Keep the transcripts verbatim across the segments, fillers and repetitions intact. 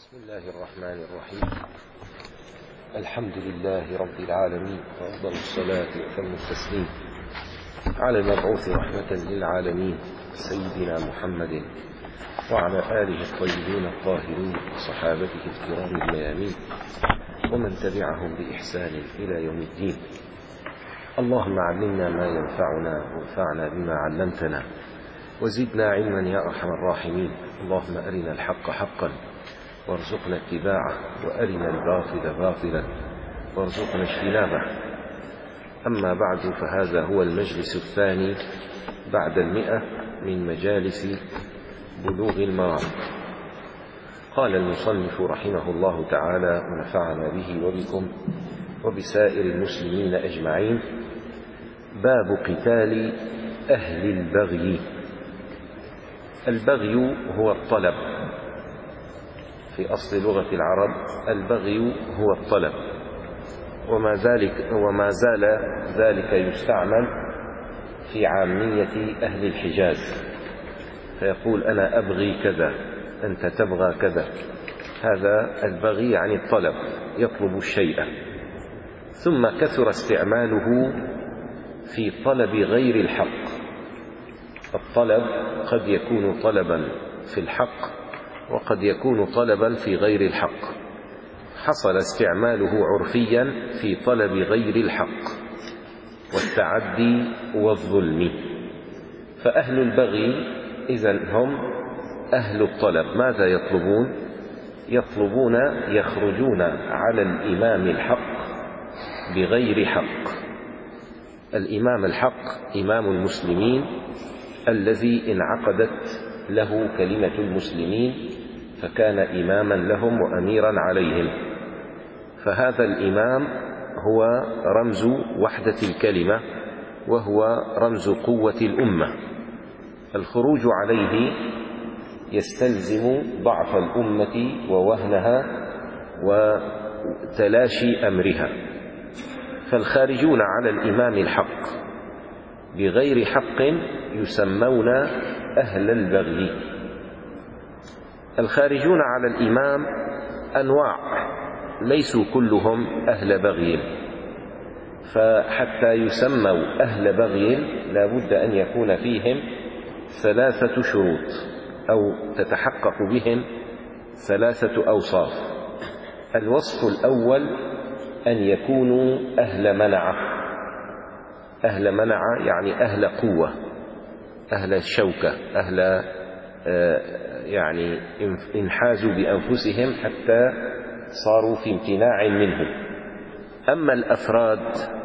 بسم الله الرحمن الرحيم. الحمد لله رب العالمين، وأفضل الصلاة وأتم التسليم على المبعوث رحمة للعالمين سيدنا محمد وعلى آله الطيبين الطاهرين وصحابته الكرام الميامين ومن تبعهم بإحسان إلى يوم الدين. اللهم علمنا ما ينفعنا وانفعنا بما علمتنا وزدنا علما يا أرحم الراحمين. اللهم أرنا الحق حقا وارزقنا اتباعه، وأرنا الباطل باطلا وارزقنا اجتنابه. أما بعد، فهذا هو المجلس الثاني بعد المئة من مجالس بلوغ المرام. قال المصنف رحمه الله تعالى ونفعنا به وبكم وبسائر المسلمين أجمعين: باب قتال أهل البغي. البغي هو الطلب، في أصل لغة العرب البغي هو الطلب، وما ذلك وما زال ذلك يستعمل في عامية أهل الحجاز، فيقول أنا أبغي كذا، أنت تبغى كذا. هذا البغي عن الطلب، يطلب الشيء. ثم كثر استعماله في طلب غير الحق. الطلب قد يكون طلبا في الحق وقد يكون طلبا في غير الحق. حصل استعماله عرفيا في طلب غير الحق والتعدي والظلم. فأهل البغي إذن هم أهل الطلب. ماذا يطلبون؟ يطلبون يخرجون على الإمام الحق بغير حق. الإمام الحق إمام المسلمين الذي انعقدت له كلمة المسلمين فكان إماما لهم وأميرا عليهم. فهذا الإمام هو رمز وحدة الكلمة، وهو رمز قوة الأمة. الخروج عليه يستلزم ضعف الأمة ووهنها وتلاشي أمرها. فالخارجون على الإمام الحق بغير حق يسمون أهل البغي. الخارجون على الإمام أنواع، ليسوا كلهم أهل بغي، فحتى يسموا أهل بغي لا بد أن يكون فيهم ثلاثة شروط، أو تتحقق بهم ثلاثة أوصاف. الوصف الأول أن يكونوا أهل منعة. أهل منعة يعني أهل قوة، أهل شوكة، أهل يعني انحازوا بأنفسهم حتى صاروا في امتناع منه. أما الأفراد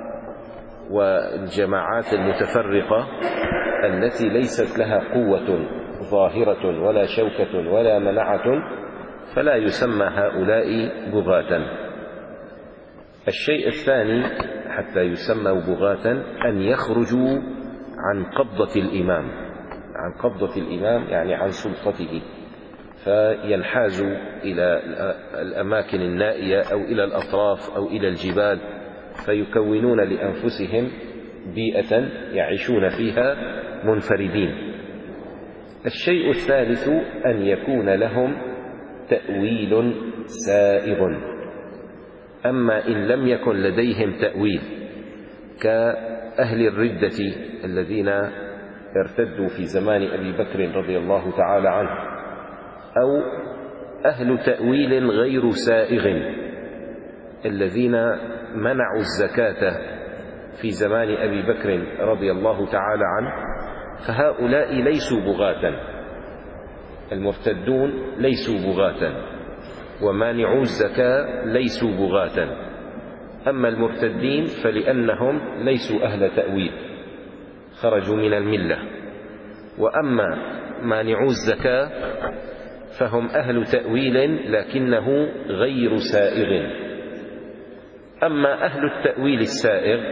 والجماعات المتفرقة التي ليست لها قوة ظاهرة ولا شوكة ولا منعة فلا يسمى هؤلاء بغاة. الشيء الثاني حتى يسموا بغاة أن يخرجوا عن قبضة الإمام. عن قبضة الإمام يعني عن سلطته، فينحازوا إلى الأماكن النائية أو إلى الأطراف أو إلى الجبال، فيكونون لأنفسهم بيئة يعيشون فيها منفردين. الشيء الثالث أن يكون لهم تأويل سائغ. أما إن لم يكن لديهم تأويل كأهل الردة الذين ارتدوا في زمان أبي بكر رضي الله تعالى عنه، أو أهل تأويل غير سائغ الذين منعوا الزكاة في زمان أبي بكر رضي الله تعالى عنه، فهؤلاء ليسوا بغاة. المرتدون ليسوا بغاة، ومانعو الزكاة ليسوا بغاة. أما المرتدين فلأنهم ليسوا أهل تأويل، خرجوا من الملة. وأما مانعو الزكاة فهم أهل تأويل لكنه غير سائغ. أما أهل التأويل السائغ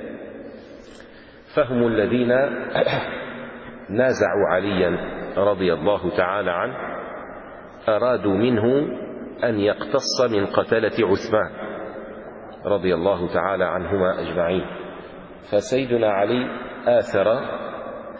فهم الذين نازعوا عليا رضي الله تعالى عنه، أرادوا منه أن يقتص من قتلة عثمان رضي الله تعالى عنهما أجمعين. فسيدنا علي آثر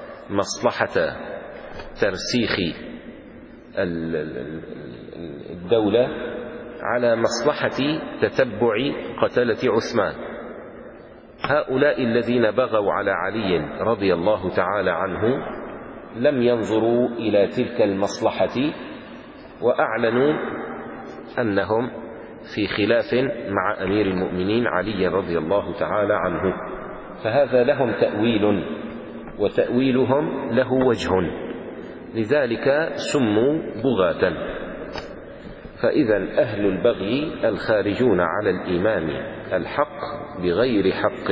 مصلحة ترسيخ الدولة على مصلحة تتبع قتلة عثمان. هؤلاء الذين بغوا على علي رضي الله تعالى عنه لم ينظروا إلى تلك المصلحة، وأعلنوا أنهم في خلاف مع أمير المؤمنين علي رضي الله تعالى عنه. فهذا لهم تأويل، وتأويلهم له وجه، لذلك سموا بغاة. فإذا أهل البغي الخارجون على الإمام الحق بغير حق.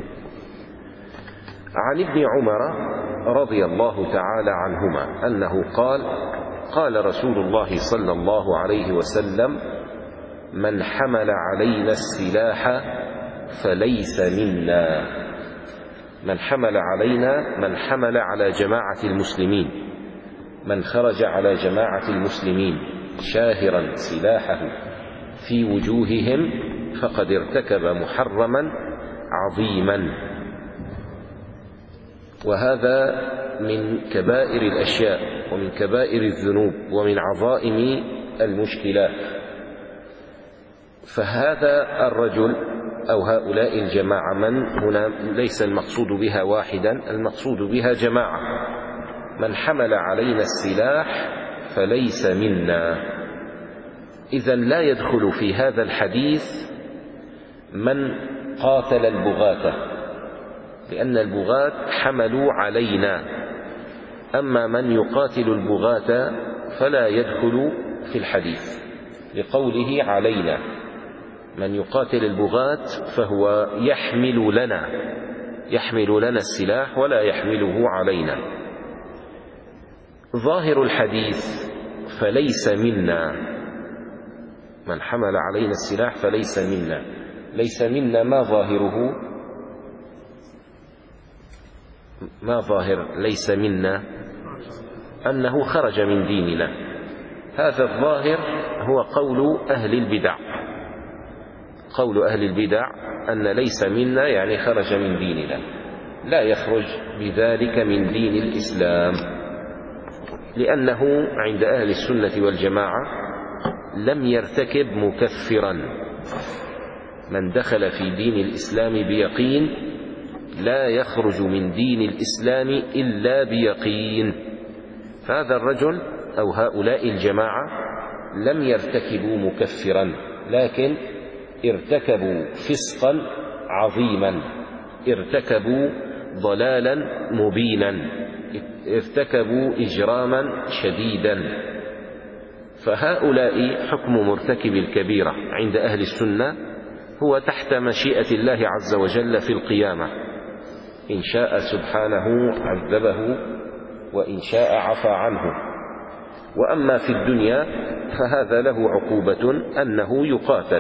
عن ابن عمر رضي الله تعالى عنهما أنه قال: قال رسول الله صلى الله عليه وسلم: من حمل علينا السلاح فليس منا. من حمل علينا، من حمل على جماعة المسلمين، من خرج على جماعة المسلمين شاهرا سلاحه في وجوههم فقد ارتكب محرما عظيما. وهذا من كبائر الأشياء ومن كبائر الذنوب ومن عظائم المشكلات. فهذا الرجل أو هؤلاء الجماعة، من هنا ليس المقصود بها واحدا، المقصود بها جماعة، من حمل علينا السلاح فليس منا. إذن لا يدخل في هذا الحديث من قاتل البغاة، لأن البغاة حملوا علينا. أما من يقاتل البغاة فلا يدخل في الحديث لقوله علينا. من يقاتل البغاة فهو يحمل لنا يحمل لنا السلاح ولا يحمله علينا. ظاهر الحديث فليس منا، من حمل علينا السلاح فليس منا. ليس منا ما ظاهره؟ ما ظاهر ليس منا؟ أنه خرج من ديننا. هذا الظاهر هو قول أهل البدع. قول أهل البدع أن ليس منا يعني خرج من ديننا، لا يخرج بذلك من دين الإسلام، لأنه عند أهل السنة والجماعة لم يرتكب مكفرا. من دخل في دين الإسلام بيقين لا يخرج من دين الإسلام إلا بيقين. فهذا الرجل أو هؤلاء الجماعة لم يرتكبوا مكفرا، لكن ارتكبوا فسقا عظيما، ارتكبوا ضلالا مبينا، ارتكبوا إجراما شديدا. فهؤلاء حكم مرتكب الكبيرة عند أهل السنة هو تحت مشيئة الله عز وجل في القيامة، إن شاء سبحانه عذبه وإن شاء عفى عنه. وأما في الدنيا فهذا له عقوبة أنه يقاتل.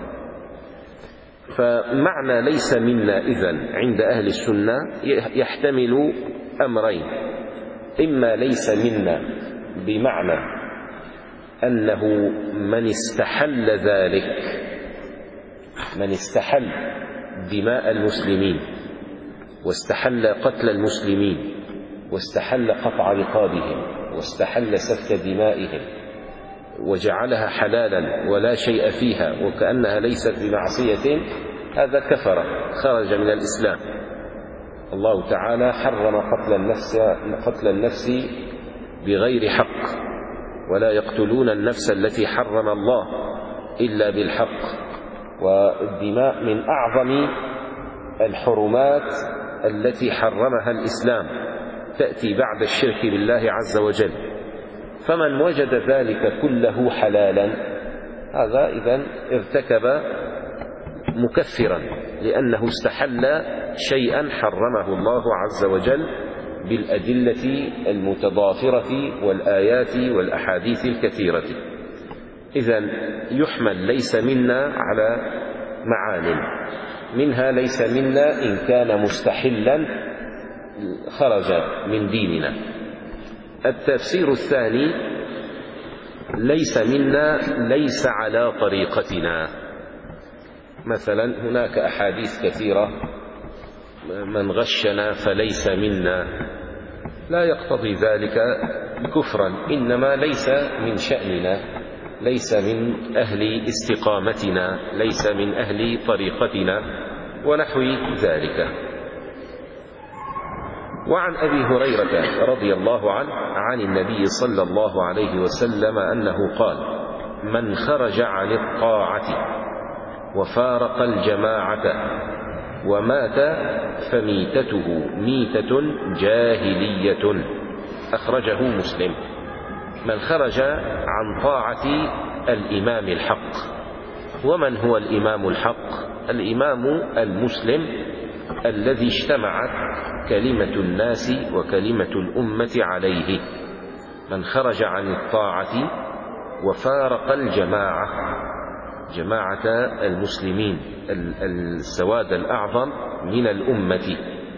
فمعنى ليس منا إذن عند أهل السنة يحتمل أمرين: إما ليس منا بمعنى أنه من استحل ذلك، من استحل دماء المسلمين واستحل قتل المسلمين واستحل قطع رقابهم واستحل سفك دمائهم وجعلها حلالا ولا شيء فيها وكأنها ليست بمعصية، هذا كفر، خرج من الإسلام. الله تعالى حرم قتل النفس قتل النفس بغير حق، ولا يقتلون النفس التي حرم الله إلا بالحق. والدماء من أعظم الحرمات التي حرمها الإسلام، تأتي بعد الشرك بالله عز وجل. فمن وجد ذلك كله حلالا هذا إذن ارتكب مكفرا، لأنه استحل شيئا حرمه الله عز وجل بالأدلة المتضافرة والآيات والأحاديث الكثيرة. إذن يحمل ليس منا على معان، منها ليس منا إن كان مستحلا خرج من ديننا. التفسير الثاني: ليس منا ليس على طريقتنا. مثلا هناك أحاديث كثيرة: من غشنا فليس منا، لا يقتضي ذلك كفرا، إنما ليس من شأننا، ليس من أهل استقامتنا، ليس من أهل طريقتنا ونحو ذلك. وعن أبي هريرة رضي الله عنه عن النبي صلى الله عليه وسلم أنه قال: من خرج عن الطاعة وفارق الجماعة ومات فميتته ميتة جاهلية. أخرجه مسلم. من خرج عن طاعة الإمام الحق. ومن هو الإمام الحق؟ الإمام المسلم الذي اجتمعت كلمة الناس وكلمة الأمة عليه. من خرج عن الطاعة وفارق الجماعة، جماعة المسلمين السواد الأعظم من الأمة،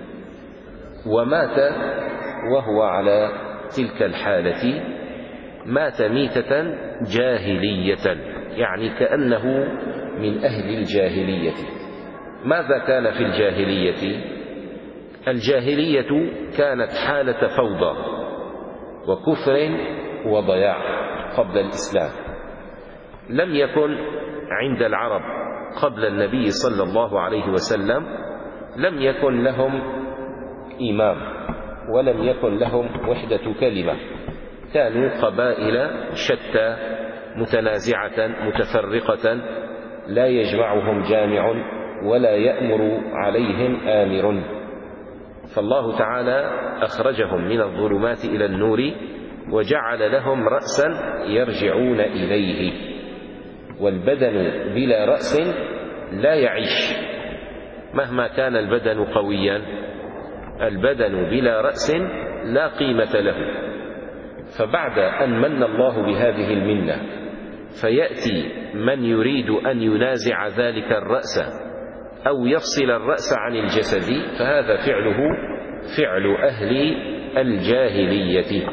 ومات وهو على تلك الحالة، مات ميتة جاهلية، يعني كأنه من أهل الجاهلية. ماذا كان في الجاهلية؟ الجاهلية كانت حالة فوضى وكفر وضياع قبل الإسلام. لم يكن عند العرب قبل النبي صلى الله عليه وسلم، لم يكن لهم إمام ولم يكن لهم وحدة كلمة. كانوا قبائل شتى متنازعة متفرقة، لا يجمعهم جامع ولا يأمر عليهم آمر. فالله تعالى أخرجهم من الظلمات إلى النور وجعل لهم رأسا يرجعون إليه. والبدن بلا رأس لا يعيش، مهما كان البدن قويا، البدن بلا رأس لا قيمة له. فبعد أن من الله بهذه المنة فيأتي من يريد أن ينازع ذلك الرأس أو يفصل الرأس عن الجسد، فهذا فعله فعل أهل الجاهلية.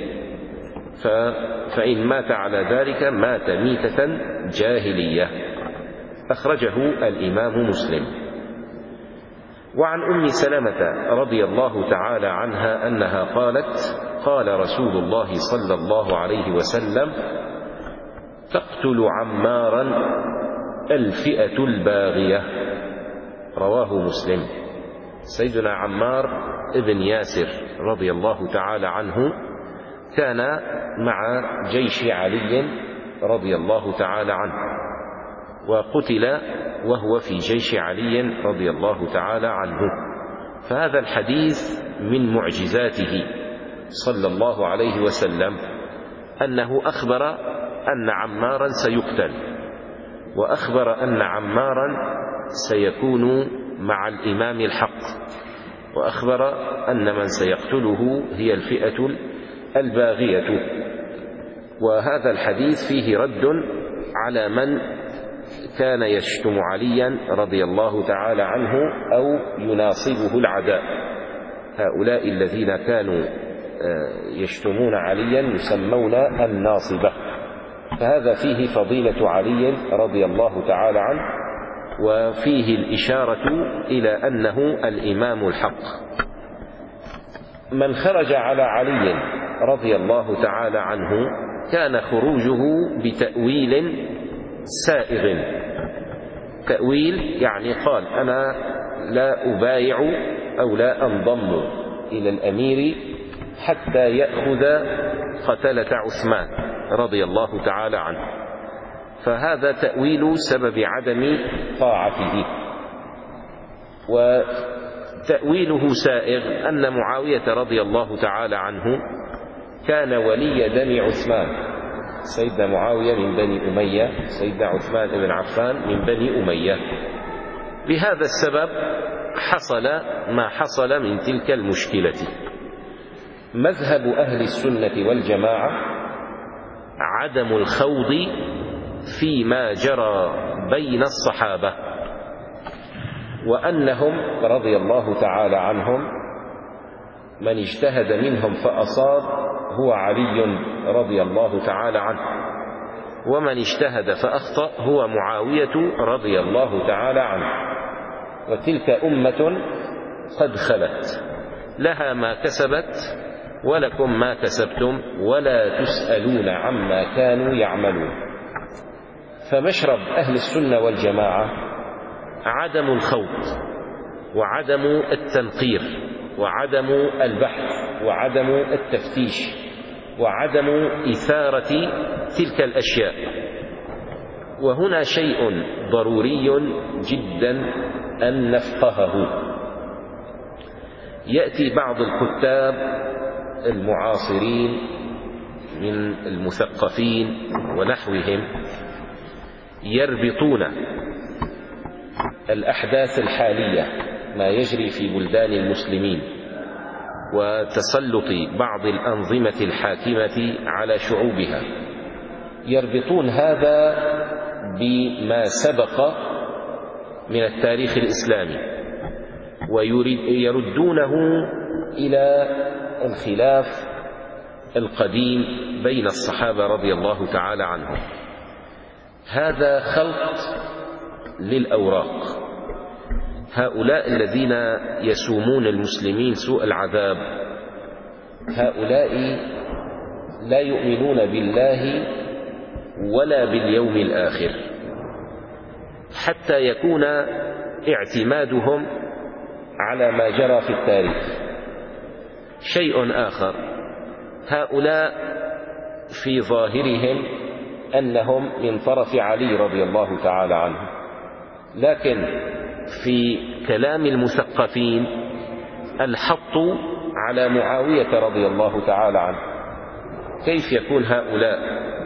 فإن مات على ذلك مات ميتة جاهلية. أخرجه الإمام مسلم. وعن أم سلمة رضي الله تعالى عنها أنها قالت: قال رسول الله صلى الله عليه وسلم: تقتل عمارا الفئة الباغية. رواه مسلم. سيدنا عمار ابن ياسر رضي الله تعالى عنه كان مع جيش علي رضي الله تعالى عنه، وقتل وهو في جيش علي رضي الله تعالى عنه. فهذا الحديث من معجزاته صلى الله عليه وسلم أنه أخبر أن عمارا سيقتل، وأخبر أن عمارا سيكون مع الإمام الحق، وأخبر أن من سيقتله هي الفئة الباغية. وهذا الحديث فيه رد على من كان يشتم عليا رضي الله تعالى عنه أو يناصبه العداء. هؤلاء الذين كانوا يشتمون عليا يسمون الناصبة. فهذا فيه فضيلة علي رضي الله تعالى عنه، وفيه الإشارة إلى أنه الإمام الحق. من خرج على علي رضي الله تعالى عنه كان خروجه بتأويل سائغ. تأويل يعني قال: أنا لا أبايع أو لا أنضم إلى الأمير حتى يأخذ قتلة عثمان رضي الله تعالى عنه. فهذا تأويل سبب عدم طاعته. وتأويله سائغ أن معاوية رضي الله تعالى عنه كان ولي دم عثمان. سيدنا معاوية من بني أمية، سيدنا عثمان بن عفان من بني أمية. بهذا السبب حصل ما حصل من تلك المشكلة. مذهب أهل السنة والجماعة عدم الخوض فيما جرى بين الصحابة، وأنهم رضي الله تعالى عنهم من اجتهد منهم فأصاب هو علي رضي الله تعالى عنه، ومن اجتهد فأخطأ هو معاوية رضي الله تعالى عنه. وتلك أمة قد خلت، لها ما كسبت ولكم ما كسبتم ولا تسألون عما كانوا يعملون. فمشرب أهل السنة والجماعة عدم الخوض وعدم التنقير وعدم البحث وعدم التفتيش وعدم إثارة تلك الأشياء. وهنا شيء ضروري جدا أن نفقهه. يأتي بعض الكتاب المعاصرين من المثقفين ونحوهم يربطون الأحداث الحالية ما يجري في بلدان المسلمين وتسلط بعض الأنظمة الحاكمة على شعوبها، يربطون هذا بما سبق من التاريخ الإسلامي ويردونه إلى الخلاف القديم بين الصحابة رضي الله تعالى عنهم. هذا خلط للأوراق. هؤلاء الذين يسومون المسلمين سوء العذاب هؤلاء لا يؤمنون بالله ولا باليوم الآخر، حتى يكون اعتمادهم على ما جرى في التاريخ. شيء آخر، هؤلاء في ظاهرهم أنهم من طرف علي رضي الله تعالى عنه، لكن في كلام المثقفين الحط على معاوية رضي الله تعالى عنه. كيف يكون هؤلاء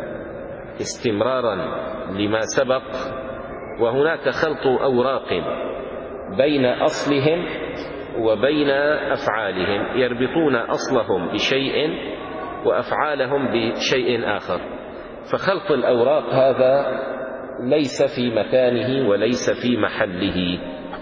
استمرارا لما سبق وهناك خلط أوراق بين أصلهم وبين أفعالهم، يربطون أصلهم بشيء وأفعالهم بشيء آخر. فخلط الأوراق هذا ليس في مكانه وليس في محله.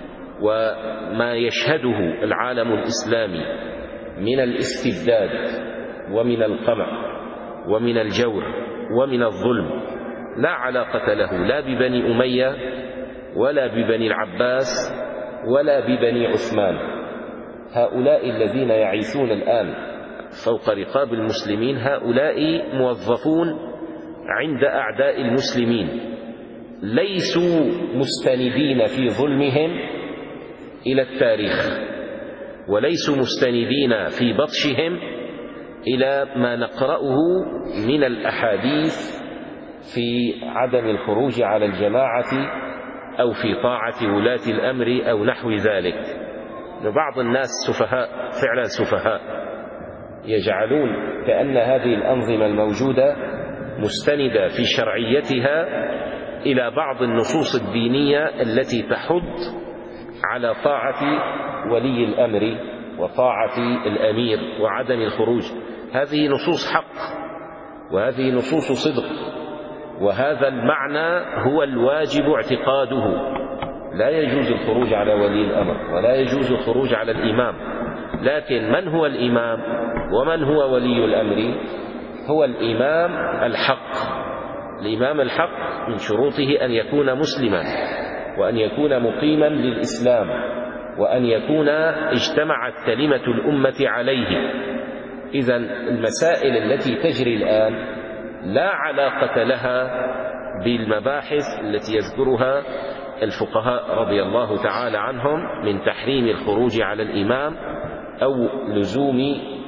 وما يشهده العالم الإسلامي من الاستبداد ومن القمع ومن الجور ومن الظلم لا علاقة له لا ببني أمية ولا ببني العباس ولا ببني عثمان. هؤلاء الذين يعيشون الآن فوق رقاب المسلمين هؤلاء موظفون عند أعداء المسلمين، ليسوا مستندين في ظلمهم إلى التاريخ، وليسوا مستندين في بطشهم إلى ما نقرأه من الأحاديث في عدم الخروج على الجماعة أو في طاعة ولاة الأمر أو نحو ذلك. بعض الناس سفهاء، فعلا سفهاء، يجعلون كأن هذه الأنظمة الموجودة مستندة في شرعيتها إلى بعض النصوص الدينية التي تحض على طاعة ولي الأمر وطاعة الأمير وعدم الخروج. هذه نصوص حق وهذه نصوص صدق، وهذا المعنى هو الواجب اعتقاده. لا يجوز الخروج على ولي الأمر ولا يجوز الخروج على الإمام، لكن من هو الإمام ومن هو ولي الأمر؟ هو الإمام الحق. الإمام الحق من شروطه أن يكون مسلما وأن يكون مقيما للإسلام وأن يكون اجتمعت كلمة الأمة عليه. إذن المسائل التي تجري الآن لا علاقة لها بالمباحث التي يذكرها الفقهاء رضي الله تعالى عنهم من تحريم الخروج على الإمام أو لزوم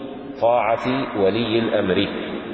طاعة ولي الأمر.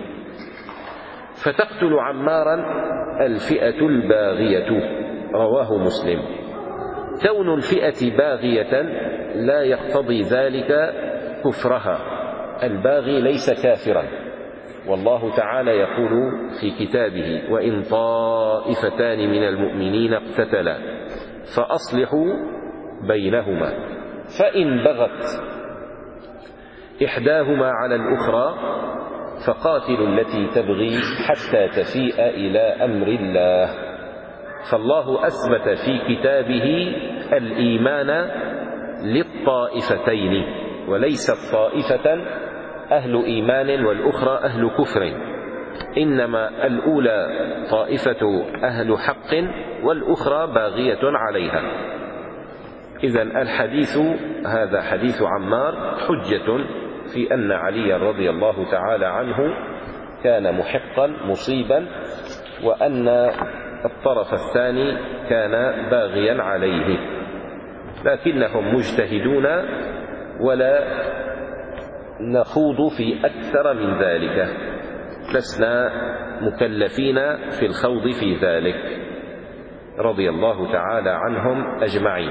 فتقتل عمارا الفئة الباغية، رواه مسلم. كون الفئة باغية لا يقتضي ذلك كفرها، الباغي ليس كافرا، والله تعالى يقول في كتابه: وإن طائفتان من المؤمنين اقتتلا فأصلحوا بينهما فإن بغت إحداهما على الأخرى فقاتلوا التي تبغي حتى تفيء إلى أمر الله. فالله أثبت في كتابه الإيمان للطائفتين، وليست طائفة أهل إيمان والأخرى أهل كفر، إنما الأولى طائفة أهل حق والأخرى باغية عليها. إذن الحديث هذا حديث عمار حجة في أن علي رضي الله تعالى عنه كان محقا مصيبا، وأن الطرف الثاني كان باغيا عليه، لكنهم مجتهدون ولا نخوض في أكثر من ذلك، لسنا مكلفين في الخوض في ذلك رضي الله تعالى عنهم أجمعين.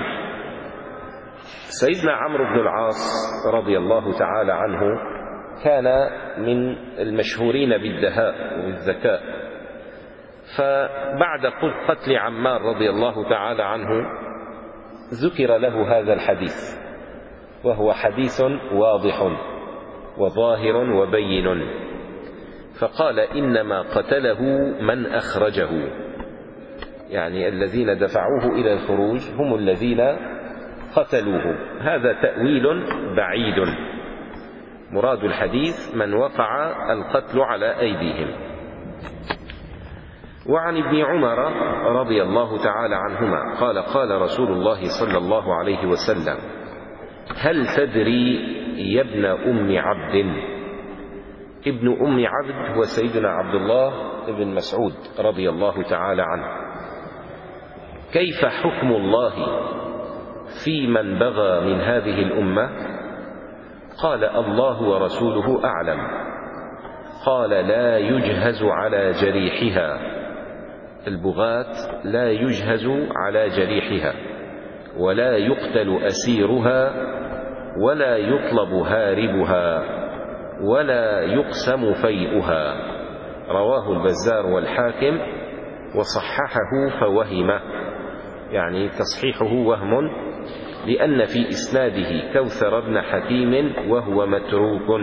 سيدنا عمرو بن العاص رضي الله تعالى عنه كان من المشهورين بالدهاء والذكاء، فبعد قتل عمار رضي الله تعالى عنه ذكر له هذا الحديث، وهو حديث واضح وظاهر وبين، فقال إنما قتله من أخرجه، يعني الذين دفعوه إلى الخروج هم الذين قتلوه. هذا تأويل بعيد، مراد الحديث من وقع القتل على أيديهم. وعن ابن عمر رضي الله تعالى عنهما قال قال رسول الله صلى الله عليه وسلم: هل تدري يا ابن أم عبد؟ ابن أم عبد هو سيدنا عبد الله بن مسعود رضي الله تعالى عنه. كيف حكم الله في من بغى من هذه الأمة؟ قال: الله ورسوله أعلم. قال: لا يجهز على جريحها، البغاة لا يجهز على جريحها، ولا يقتل أسيرها، ولا يطلب هاربها، ولا يقسم فيئها. رواه البزار والحاكم وصححه فوهمه، يعني تصحيحه وهم، لأن في إسناده كوثر بن حكيم وهو متروك.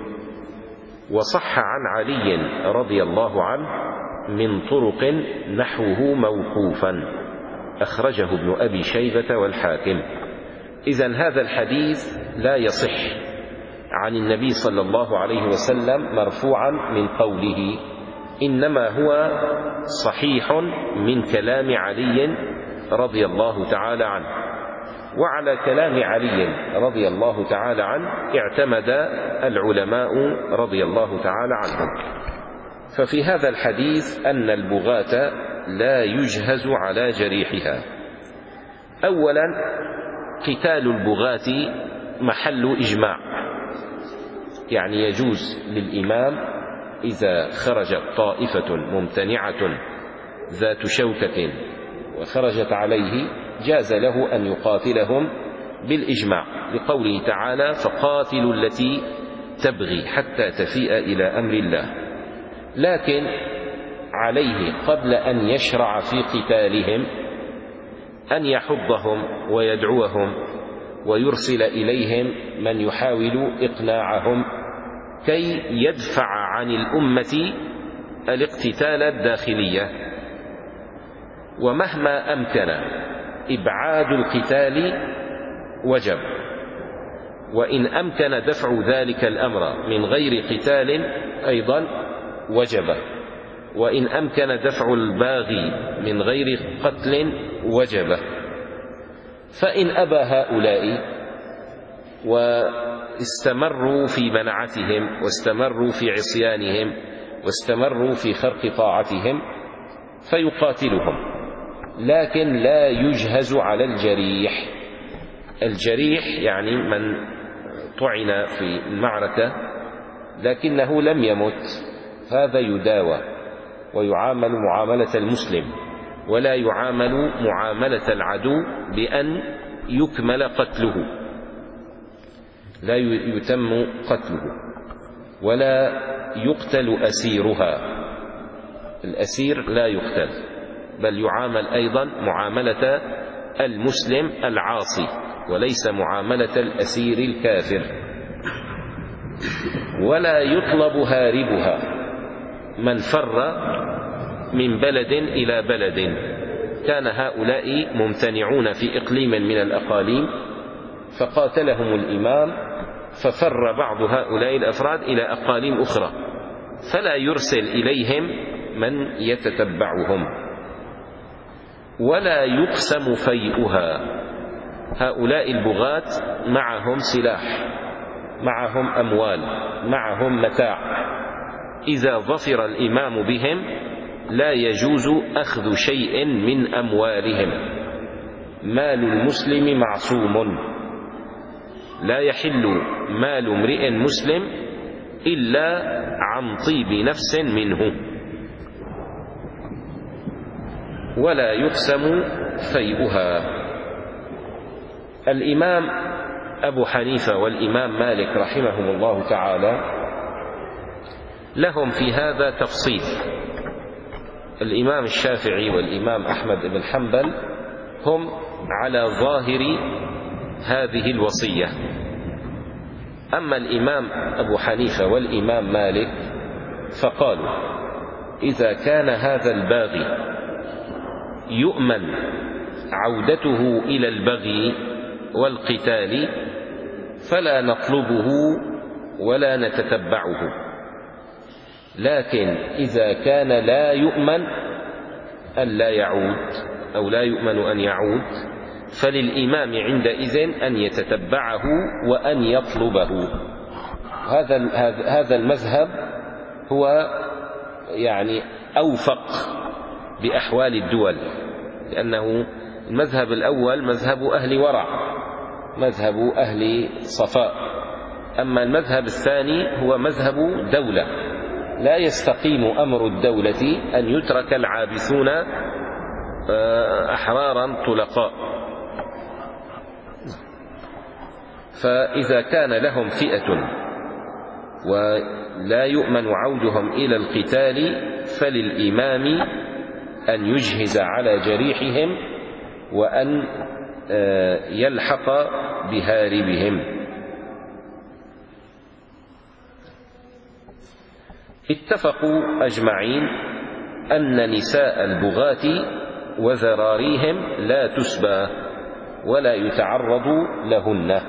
وصح عن علي رضي الله عنه من طرق نحوه موقوفا، أخرجه ابن أبي شيبة والحاكم. إذن هذا الحديث لا يصح عن النبي صلى الله عليه وسلم مرفوعا من قوله، إنما هو صحيح من كلام علي رضي الله تعالى عنه. وعلى كلام علي رضي الله تعالى عنه اعتمد العلماء رضي الله تعالى عنهم. ففي هذا الحديث أن البغاة لا يجهز على جريحها. أولا، قتال البغاة محل إجماع، يعني يجوز للإمام إذا خرجت طائفة ممتنعة ذات شوكة وخرجت عليه جاز له أن يقاتلهم بالإجماع، لقوله تعالى: فقاتلوا التي تبغي حتى تفيء إلى أمر الله. لكن عليه قبل أن يشرع في قتالهم أن يحضهم ويدعوهم ويرسل إليهم من يحاول إقناعهم كي يدفع عن الأمة الاقتتال الداخلية. ومهما أمكن إبعاد القتال وجب، وإن أمكن دفع ذلك الأمر من غير قتال أيضا وجب، وإن أمكن دفع الباغي من غير قتل وجب. فإن أبى هؤلاء واستمروا في منعتهم واستمروا في عصيانهم واستمروا في خرق طاعتهم فيقاتلهم، لكن لا يجهز على الجريح. الجريح يعني من طعن في المعركة لكنه لم يمت، هذا يداوى ويعامل معاملة المسلم، ولا يعامل معاملة العدو بأن يكمل قتله، لا يتم قتله. ولا يقتل أسيرها، الأسير لا يقتل، بل يعامل أيضا معاملة المسلم العاصي وليس معاملة الأسير الكافر. ولا يطلب هاربها، من فر من بلد إلى بلد. كان هؤلاء ممتنعون في إقليم من الأقاليم فقاتلهم الإمام، ففر بعض هؤلاء الأفراد إلى أقاليم أخرى، فلا يرسل إليهم من يتتبعهم. ولا يقسم فيئها، هؤلاء البغاة معهم سلاح، معهم أموال، معهم متاع، إذا ظفر الإمام بهم لا يجوز أخذ شيء من أموالهم. مال المسلم معصوم، لا يحل مال امرئ مسلم إلا عن طيب نفس منه، ولا يقسم فيئها. الإمام أبو حنيفة والإمام مالك رحمهم الله تعالى لهم في هذا تفصيل. الإمام الشافعي والإمام أحمد بن حنبل هم على ظاهر هذه الوصية. أما الإمام أبو حنيفة والإمام مالك فقالوا إذا كان هذا الباغي يؤمن عودته إلى البغي والقتال فلا نطلبه ولا نتتبعه، لكن إذا كان لا يؤمن أن لا يعود أو لا يؤمن أن يعود فللإمام عندئذ أن يتتبعه وأن يطلبه. هذا هذا المذهب هو يعني أوفق بأحوال الدول، لأنه المذهب الأول مذهب أهل ورع، مذهب أهل صفاء. أما المذهب الثاني هو مذهب دولة، لا يستقيم أمر الدولة أن يترك العابثون أحرارا طلقاء. فإذا كان لهم فئة ولا يؤمن عودهم إلى القتال فللإمام أن يجهز على جريحهم وأن يلحق بهاربهم. اتفقوا أجمعين أن نساء البغاة وذراريهم لا تسبى ولا يتعرض لهن،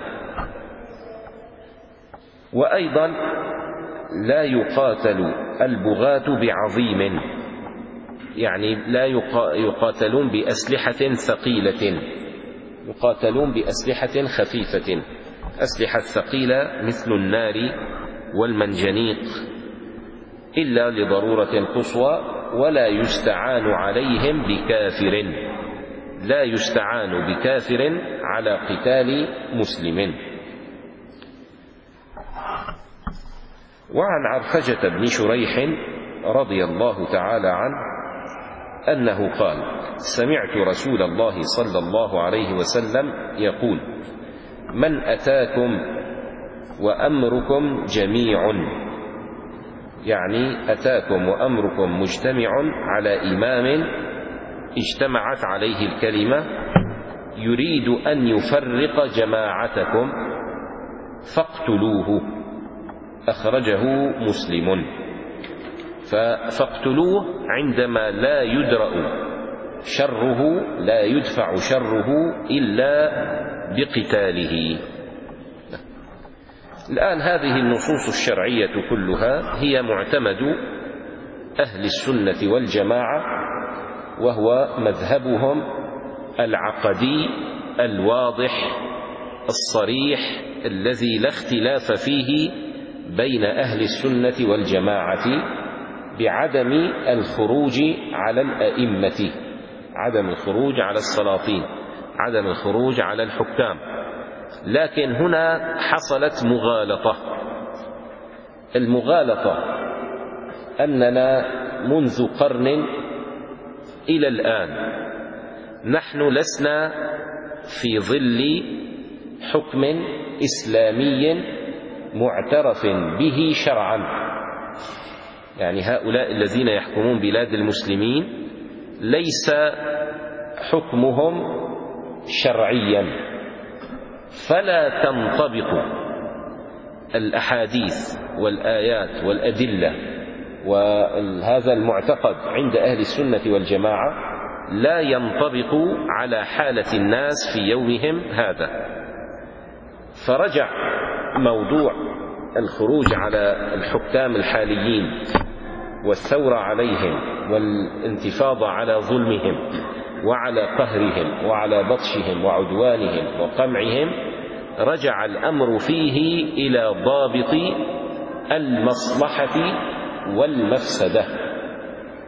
وأيضا لا يقاتل البغاة بعظيم، يعني لا يقاتلون بأسلحة ثقيلة، يقاتلون بأسلحة خفيفة. أسلحة ثقيلة مثل النار والمنجنيق إلا لضرورة قصوى، ولا يستعان عليهم بكافر، لا يستعان بكافر على قتال مسلم. وعن عرفجة بن شريح رضي الله تعالى عنه أنه قال: سمعت رسول الله صلى الله عليه وسلم يقول: من أتاكم وأمركم جميع، يعني أتاكم وأمركم مجتمع على إمام اجتمعت عليه الكلمة يريد أن يفرق جماعتكم فاقتلوه. أخرجه مسلم. فاقتلوه عندما لا يدرأ شره، لا يدفع شره إلا بقتاله. الآن هذه النصوص الشرعية كلها هي معتمد أهل السنة والجماعة، وهو مذهبهم العقدي الواضح الصريح الذي لا اختلاف فيه بين أهل السنة والجماعة، بعدم الخروج على الأئمة، عدم الخروج على السلاطين، عدم الخروج على الحكام. لكن هنا حصلت مغالطة. المغالطة أننا منذ قرن إلى الآن نحن لسنا في ظل حكم إسلامي معترف به شرعا. يعني هؤلاء الذين يحكمون بلاد المسلمين ليس حكمهم شرعيا، فلا تنطبق الأحاديث والآيات والأدلة، وهذا المعتقد عند أهل السنة والجماعة لا ينطبق على حالة الناس في يومهم هذا. فرجع موضوع الخروج على الحكام الحاليين والثورة عليهم والانتفاضة على ظلمهم وعلى قهرهم وعلى بطشهم وعدوانهم وقمعهم، رجع الأمر فيه إلى ضابط المصلحة والمفسدة.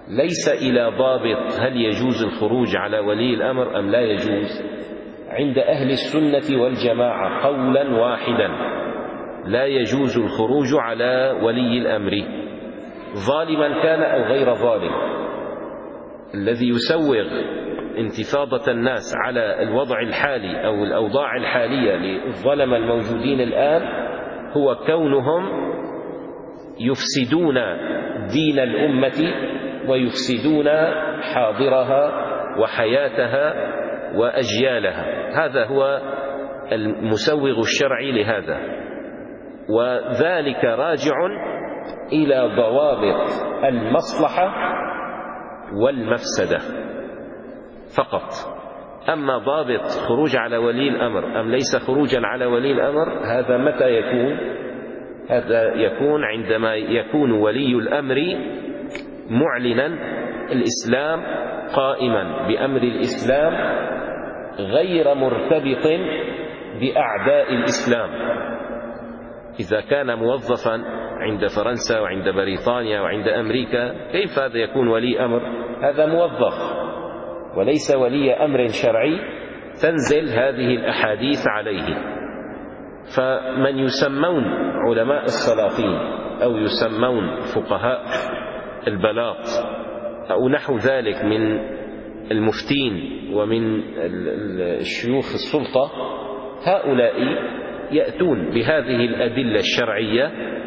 ليس إلى ضابط هل يجوز الخروج على ولي الأمر أم لا يجوز. عند أهل السنة والجماعة قولا واحدا: لا يجوز الخروج على ولي الأمر ظالما كان أو غير ظالم. الذي يسوغ انتفاضة الناس على الوضع الحالي أو الأوضاع الحالية للظلم الموجودين الآن هو كونهم يفسدون دين الأمة ويفسدون حاضرها وحياتها وأجيالها. هذا هو المسوغ الشرعي لهذا، وذلك راجع إلى ضوابط المصلحة والمفسدة فقط. أما ضابط خروج على ولي الأمر أم ليس خروجا على ولي الأمر، هذا متى يكون؟ هذا يكون عندما يكون ولي الأمر معلنا الإسلام قائما بأمر الإسلام غير مرتبط بأعداء الإسلام. إذا كان موظفا عند فرنسا وعند بريطانيا وعند أمريكا، كيف هذا يكون ولي أمر؟ هذا موظف وليس ولي أمر شرعي تنزل هذه الأحاديث عليه. فمن يسمون علماء السلاطين أو يسمون فقهاء البلاط أو نحو ذلك من المفتين ومن الشيوخ السلطة، هؤلاء يأتون بهذه الأدلة الشرعية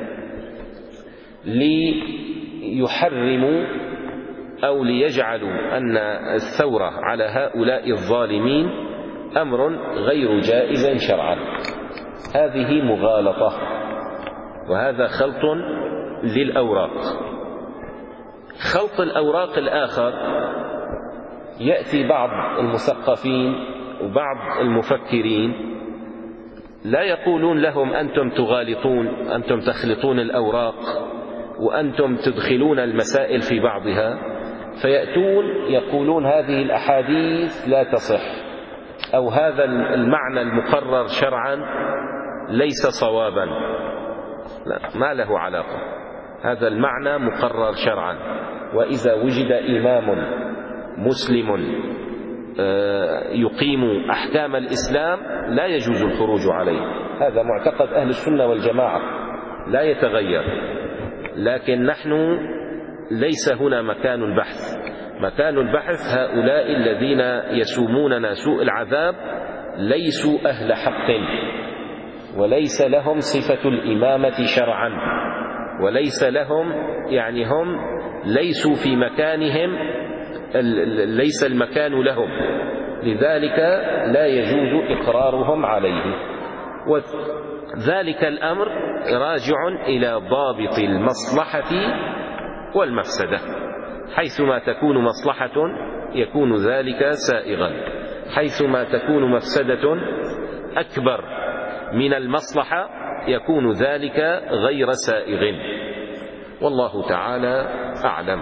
ليحرموا أو ليجعلوا أن الثورة على هؤلاء الظالمين أمر غير جائز شرعا. هذه مغالطة، وهذا خلط للأوراق. خلط الأوراق الآخر يأتي بعض المثقفين وبعض المفكرين لا يقولون لهم أنتم تغالطون، أنتم تخلطون الأوراق وأنتم تدخلون المسائل في بعضها، فيأتون يقولون هذه الأحاديث لا تصح، أو هذا المعنى المقرر شرعا ليس صوابا. لا، ما له علاقة. هذا المعنى مقرر شرعا، وإذا وجد إمام مسلم يقيم أحكام الإسلام لا يجوز الخروج عليه. هذا معتقد أهل السنة والجماعة لا يتغير. لكن نحن ليس هنا مكان البحث. مكان البحث هؤلاء الذين يسوموننا سوء العذاب ليسوا أهل حق، وليس لهم صفة الإمامة شرعا، وليس لهم يعني هم ليسوا في مكانهم، ليس المكان لهم، لذلك لا يجوز إقرارهم عليه. وذلك الأمر راجع إلى ضابط المصلحة والمفسدة. حيثما تكون مصلحة يكون ذلك سائغا، حيثما تكون مفسدة أكبر من المصلحة يكون ذلك غير سائغ، والله تعالى أعلم.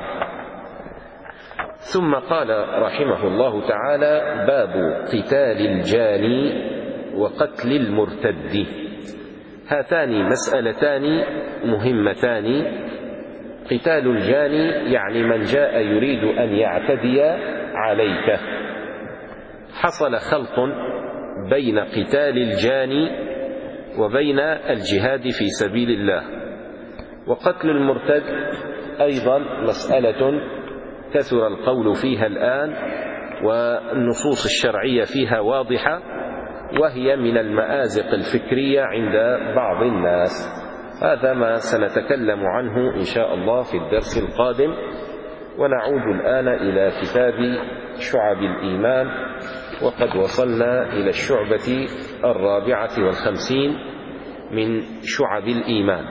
ثم قال رحمه الله تعالى: باب قتال الجاني وقتل المرتد. هاتان مسألتان مهمتان. قتال الجاني يعني من جاء يريد أن يعتدي عليك. حصل خلط بين قتال الجاني وبين الجهاد في سبيل الله. وقتل المرتد أيضا مسألة كثر القول فيها الآن، والنصوص الشرعية فيها واضحة، وهي من المآزق الفكرية عند بعض الناس. هذا ما سنتكلم عنه إن شاء الله في الدرس القادم. ونعود الآن إلى كتاب شعب الإيمان، وقد وصلنا إلى الشعبة الرابعة والخمسين من شعب الإيمان.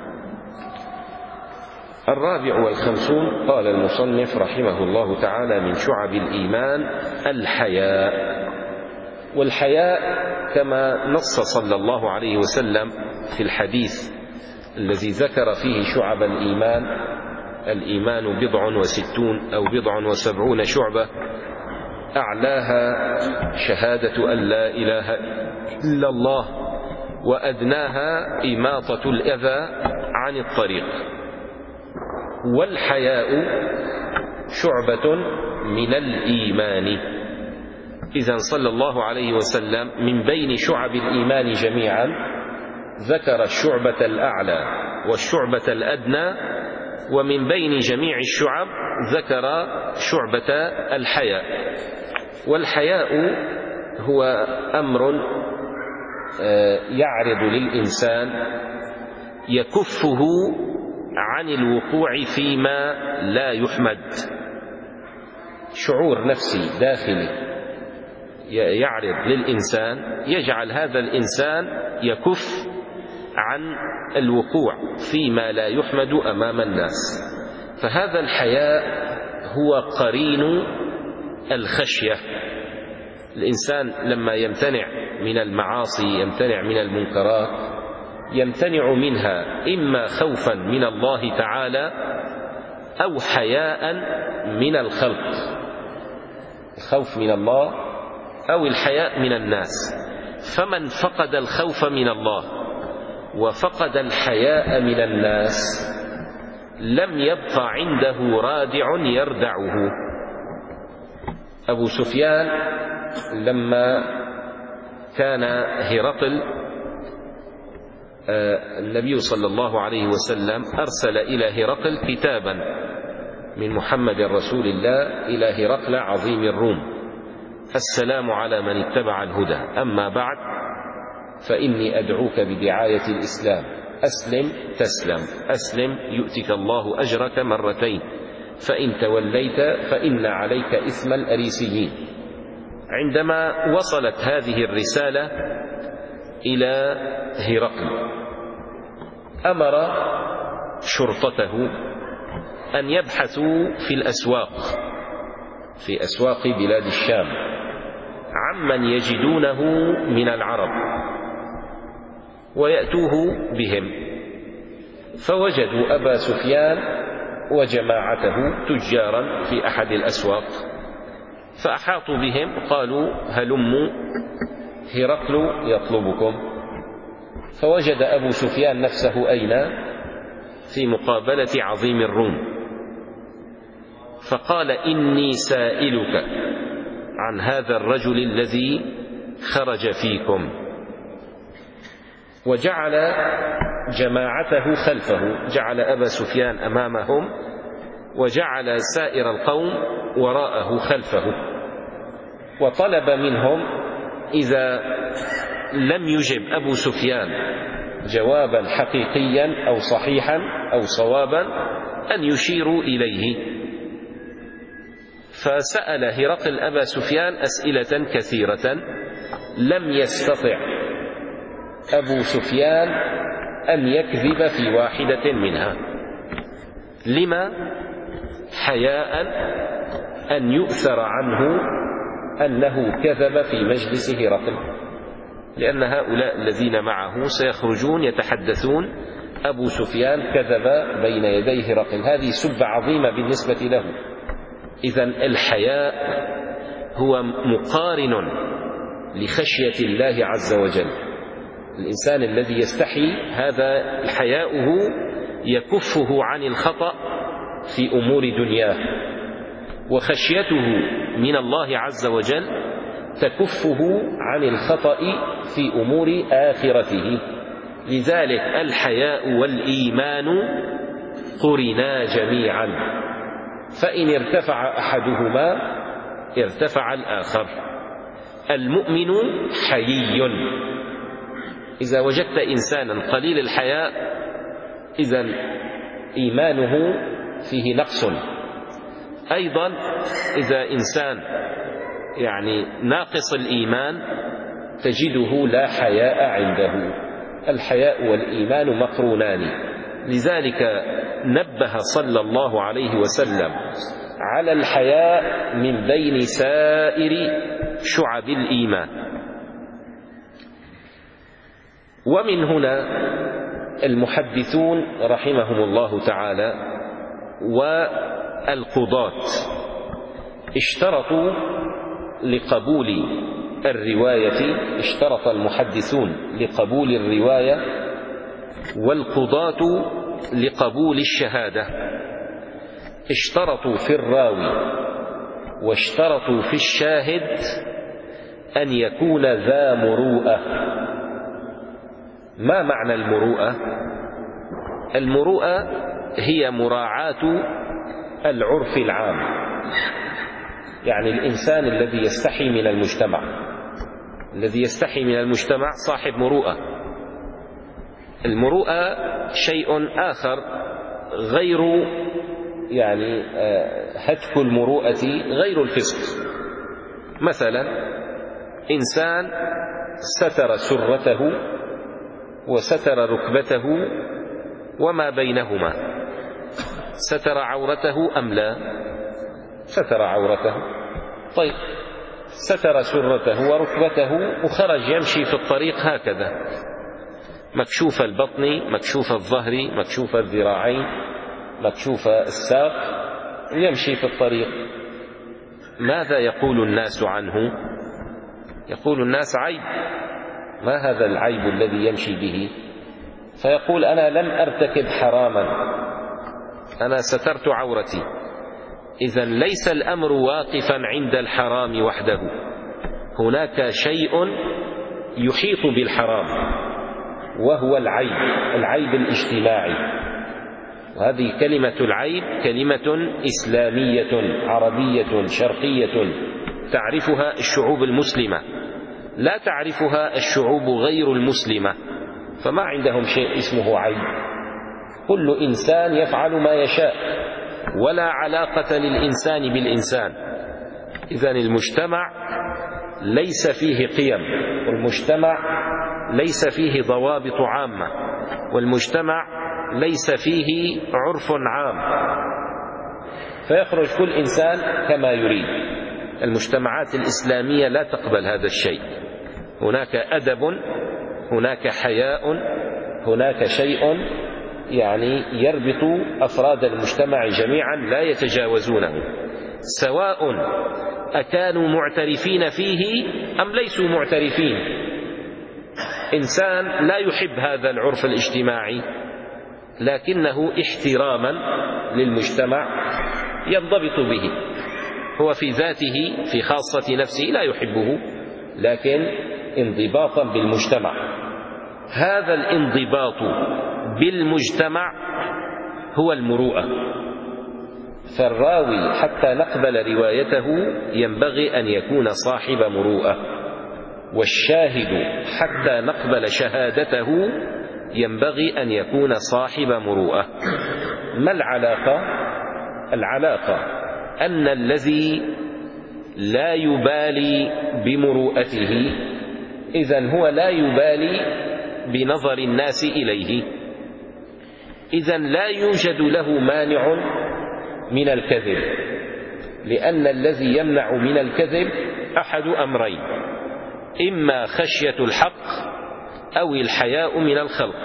الرابع والخمسون قال المصنف رحمه الله تعالى من شعب الإيمان الحياء. والحياء كما نص صلى الله عليه وسلم في الحديث الذي ذكر فيه شعب الإيمان: الإيمان بضع وستون أو بضع وسبعون شعبة، أعلاها شهادة أن لا إله إلا الله، وأدناها إماطة الأذى عن الطريق. والحياء شعبة من الإيمان. إذن صلى الله عليه وسلم من بين شعب الإيمان جميعا ذكر الشعبة الأعلى والشعبة الأدنى، ومن بين جميع الشعب ذكر شعبة الحياء. والحياء هو أمر يعرض للإنسان يكفه عن الوقوع فيما لا يحمد، شعور نفسي داخلي يعرض للإنسان يجعل هذا الإنسان يكف عن الوقوع فيما لا يحمد أمام الناس. فهذا الحياء هو قرين الخشية. الإنسان لما يمتنع من المعاصي، يمتنع من المنكرات، يمتنع منها إما خوفا من الله تعالى أو حياء من الخلق، الخوف من الله أو الحياء من الناس. فمن فقد الخوف من الله وفقد الحياء من الناس لم يبق عنده رادع يردعه. أبو سفيان لما كان هرقل، النبي صلى الله عليه وسلم أرسل إلى هرقل كتابا من محمد رسول الله إلى هرقل عظيم الروم: السلام على من اتبع الهدى، أما بعد فإني أدعوك بدعاية الإسلام، أسلم تسلم، أسلم يؤتك الله أجرك مرتين، فإن توليت فإن عليك إثم الأريسيين. عندما وصلت هذه الرسالة إلى هرقل أمر شرطته أن يبحثوا في الأسواق، في أسواق بلاد الشام، عمن يجدونه من العرب ويأتوه بهم. فوجدوا أبا سفيان وجماعته تجارا في أحد الأسواق، فأحاطوا بهم قالوا: هلموا هرقل يطلبكم. فوجد أبو سفيان نفسه أين؟ في مقابلة عظيم الروم، فقال: إني سائلك عن هذا الرجل الذي خرج فيكم. وجعل جماعته خلفه، جعل أبا سفيان أمامهم وجعل سائر القوم وراءه خلفه، وطلب منهم إذا لم يجب أبو سفيان جوابا حقيقيا أو صحيحا أو صوابا أن يشيروا إليه. فسأل هرقل أبا سفيان أسئلة كثيرة لم يستطع أبو سفيان أن يكذب في واحدة منها. لما؟ حياء أن يؤثر عنه أنه كذب في مجلس هرقل، لأن هؤلاء الذين معه سيخرجون يتحدثون: أبو سفيان كذب بين يدي هرقل. هذه سبة عظيمة بالنسبة له. إذن الحياء هو مقارن لخشية الله عز وجل. الإنسان الذي يستحي هذا حياؤه يكفه عن الخطأ في أمور دنياه، وخشيته من الله عز وجل تكفه عن الخطأ في أمور آخرته. لذلك الحياء والإيمان قرنا جميعا، فإن ارتفع أحدهما ارتفع الآخر. المؤمن حيي. إذا وجدت إنسانا قليل الحياء إذن إيمانه فيه نقص. أيضا إذا إنسان يعني ناقص الإيمان تجده لا حياء عنده. الحياء والإيمان مقرونان. لذلك نبه صلى الله عليه وسلم على الحياء من بين سائر شعب الإيمان. ومن هنا المحدثون رحمهم الله تعالى والقضاة اشترطوا لقبول الرواية، اشترط المحدثون لقبول الرواية والقضاة لقبول الشهادة، اشترطوا في الراوي واشترطوا في الشاهد أن يكون ذا مروءة. ما معنى المروءة؟ المروءة هي مراعاة العرف العام، يعني الإنسان الذي يستحي من المجتمع، الذي يستحي من المجتمع صاحب مروءة. المروءة شيء آخر غير يعني هتك المروءة غير الفسق. مثلا إنسان ستر سرته وستر ركبته وما بينهما، ستر عورته أم لا؟ ستر عورته. طيب ستر سرته وركبته وخرج يمشي في الطريق هكذا مكشوف البطن مكشوف الظهر مكشوف الذراعين مكشوف الساق، يمشي في الطريق، ماذا يقول الناس عنه؟ يقول الناس عيب، ما هذا العيب الذي يمشي به؟ فيقول أنا لم أرتكب حراما، أنا سترت عورتي. إذن ليس الأمر واقفا عند الحرام وحده، هناك شيء يحيط بالحرام وهو العيب، العيب الاجتماعي. وهذه كلمة العيب كلمة إسلامية عربية شرقية تعرفها الشعوب المسلمة، لا تعرفها الشعوب غير المسلمة، فما عندهم شيء اسمه عيب، كل إنسان يفعل ما يشاء ولا علاقة للإنسان بالإنسان. إذن المجتمع ليس فيه قيم، والمجتمع ليس فيه ضوابط عامة، والمجتمع ليس فيه عرف عام، فيخرج كل إنسان كما يريد. المجتمعات الإسلامية لا تقبل هذا الشيء، هناك أدب، هناك حياء، هناك شيء يعني يربط أفراد المجتمع جميعا لا يتجاوزونه، سواء أكانوا معترفين فيه أم ليسوا معترفين. إنسان لا يحب هذا العرف الاجتماعي لكنه احتراما للمجتمع ينضبط به، هو في ذاته في خاصة نفسه لا يحبه، لكن انضباطا بالمجتمع. هذا الانضباط بالمجتمع هو المروءة. فالراوي حتى نقبل روايته ينبغي أن يكون صاحب مروءة، والشاهد حتى نقبل شهادته ينبغي أن يكون صاحب مروءة. ما العلاقة؟ العلاقة أن الذي لا يبالي بمروءته إذن هو لا يبالي بنظر الناس إليه، إذن لا يوجد له مانع من الكذب، لأن الذي يمنع من الكذب أحد أمرين: إما خشية الحق أو الحياء من الخلق.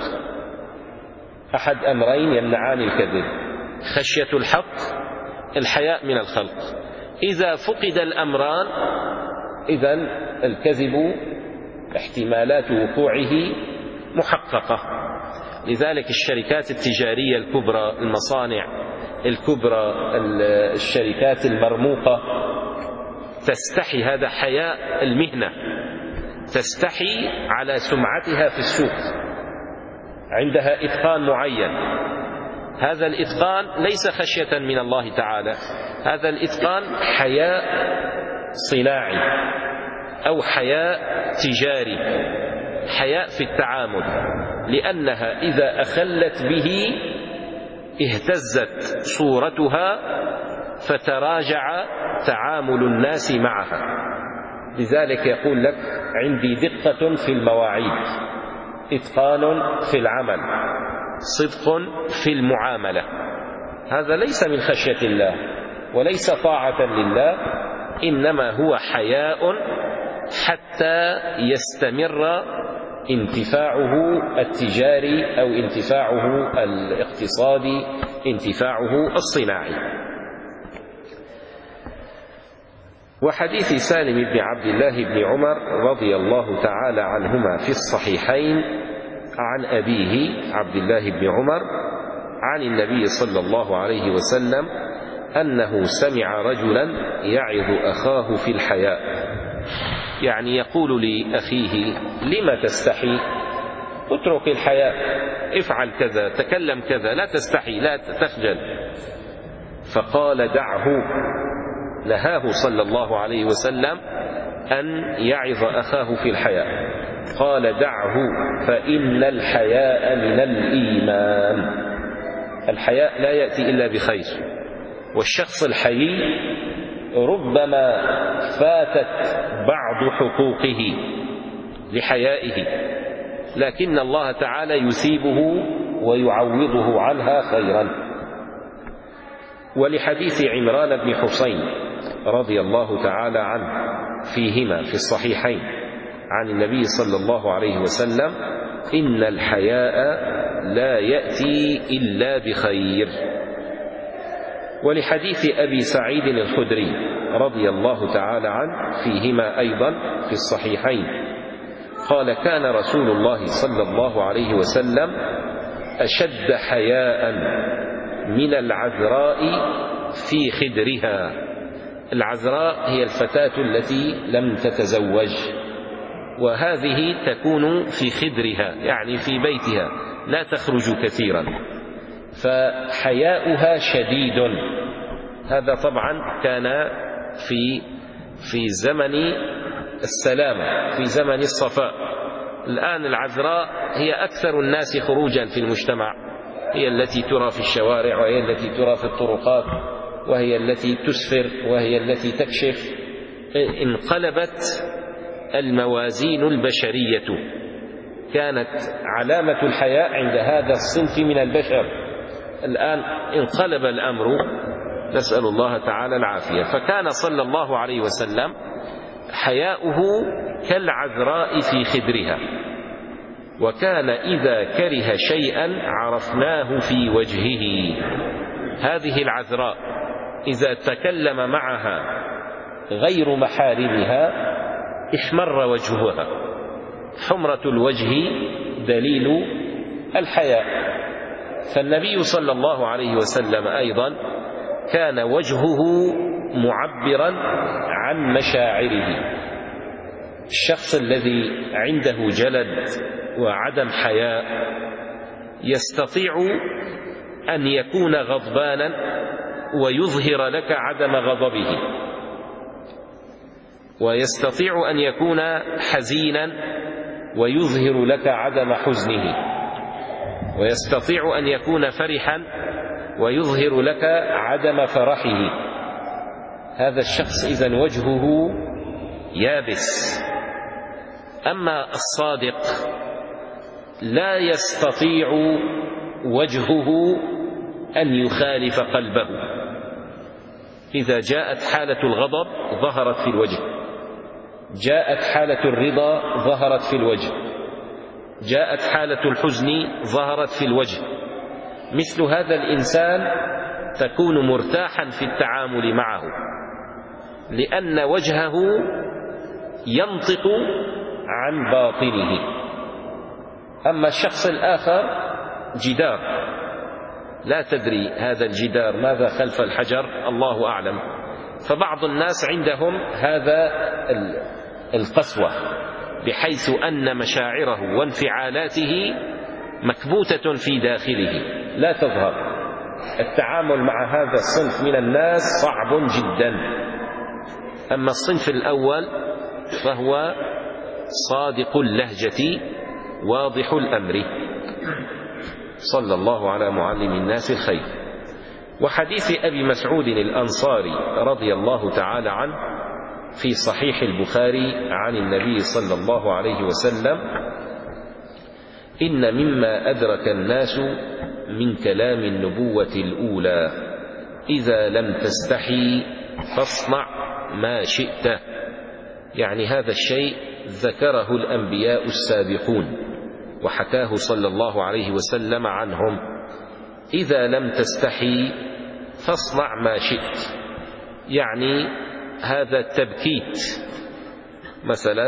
أحد أمرين يمنعان الكذب: خشية الحق، الحياء من الخلق. إذا فقد الأمران إذن الكذب احتمالات وقوعه محققة. لذلك الشركات التجارية الكبرى، المصانع الكبرى، الشركات المرموقة تستحي، هذا حياء المهنة، تستحي على سمعتها في السوق، عندها إتقان معين. هذا الإتقان ليس خشية من الله تعالى، هذا الإتقان حياء صناعي أو حياء تجاري، حياء في التعامل، لأنها إذا أخلت به اهتزت صورتها فتراجع تعامل الناس معها. لذلك يقول لك: عندي دقة في المواعيد، إتقان في العمل، صدق في المعاملة. هذا ليس من خشية الله وليس طاعة لله، إنما هو حياء حتى يستمر انتفاعه التجاري أو انتفاعه الاقتصادي، انتفاعه الصناعي. وحديث سالم بن عبد الله بن عمر رضي الله تعالى عنهما في الصحيحين عن أبيه عبد الله بن عمر عن النبي صلى الله عليه وسلم أنه سمع رجلا يعظ أخاه في الحياء، يعني يقول لأخيه: لما تستحي؟ اترك الحياء، افعل كذا، تكلم كذا، لا تستحي، لا تخجل. فقال: دعه. نهاه صلى الله عليه وسلم أن يعظ أخاه في الحياء، قال: دعه فإن الحياء من الإيمان. الحياء لا يأتي إلا بخير، والشخص الحيي ربما فاتت بعض حقوقه لحيائه، لكن الله تعالى يثيبه ويعوضه عنها خيرا. ولحديث عمران بن حسين رضي الله تعالى عنه فيهما في الصحيحين عن النبي صلى الله عليه وسلم: إن الحياء لا يأتي إلا بخير. ولحديث أبي سعيد الخدري رضي الله تعالى عنه فيهما أيضا في الصحيحين قال: كان رسول الله صلى الله عليه وسلم أشد حياء من العذراء في خدرها. العذراء هي الفتاة التي لم تتزوج، وهذه تكون في خدرها يعني في بيتها، لا تخرج كثيرا، فحياؤها شديد. هذا طبعا كان في في زمن السلامة، في زمن الصفاء. الآن العذراء هي أكثر الناس خروجا في المجتمع، هي التي ترى في الشوارع، وهي التي ترى في الطرقات، وهي التي تسفر، وهي التي تكشف. انقلبت الموازين البشرية. كانت علامة الحياء عند هذا الصنف من البشر، الآن انقلب الأمر، نسأل الله تعالى العافية. فكان صلى الله عليه وسلم حياؤه كالعذراء في خدرها، وكان إذا كره شيئا عرفناه في وجهه. هذه العذراء إذا تكلم معها غير محارمها احمر وجهها. حمرة الوجه دليل الحياء. فالنبي صلى الله عليه وسلم أيضا كان وجهه معبرا عن مشاعره. الشخص الذي عنده جلد وعدم حياء يستطيع أن يكون غضبانا ويظهر لك عدم غضبه، ويستطيع أن يكون حزينا ويظهر لك عدم حزنه، ويستطيع أن يكون فرحا ويظهر لك عدم فرحه. هذا الشخص إذن وجهه يابس. أما الصادق لا يستطيع وجهه أن يخالف قلبه. إذا جاءت حالة الغضب ظهرت في الوجه، جاءت حالة الرضا ظهرت في الوجه، جاءت حالة الحزن ظهرت في الوجه. مثل هذا الإنسان تكون مرتاحا في التعامل معه، لأن وجهه ينطق عن باطنه. أما الشخص الآخر جدار، لا تدري هذا الجدار ماذا خلف الحجر، الله أعلم. فبعض الناس عندهم هذا القسوة، بحيث أن مشاعره وانفعالاته مكبوتة في داخله لا تظهر. التعامل مع هذا الصنف من الناس صعب جدا. أما الصنف الأول فهو صادق اللهجة واضح الأمر. صلى الله على معلم الناس الخير. وحديث أبي مسعود الأنصاري رضي الله تعالى عنه في صحيح البخاري عن النبي صلى الله عليه وسلم: إن مما أدرك الناس من كلام النبوة الأولى إذا لم تستحي فاصنع ما شئت. يعني هذا الشيء ذكره الأنبياء السابقون وحكاه صلى الله عليه وسلم عنهم: إذا لم تستحي فاصنع ما شئت. يعني هذا التبكيت. مثلا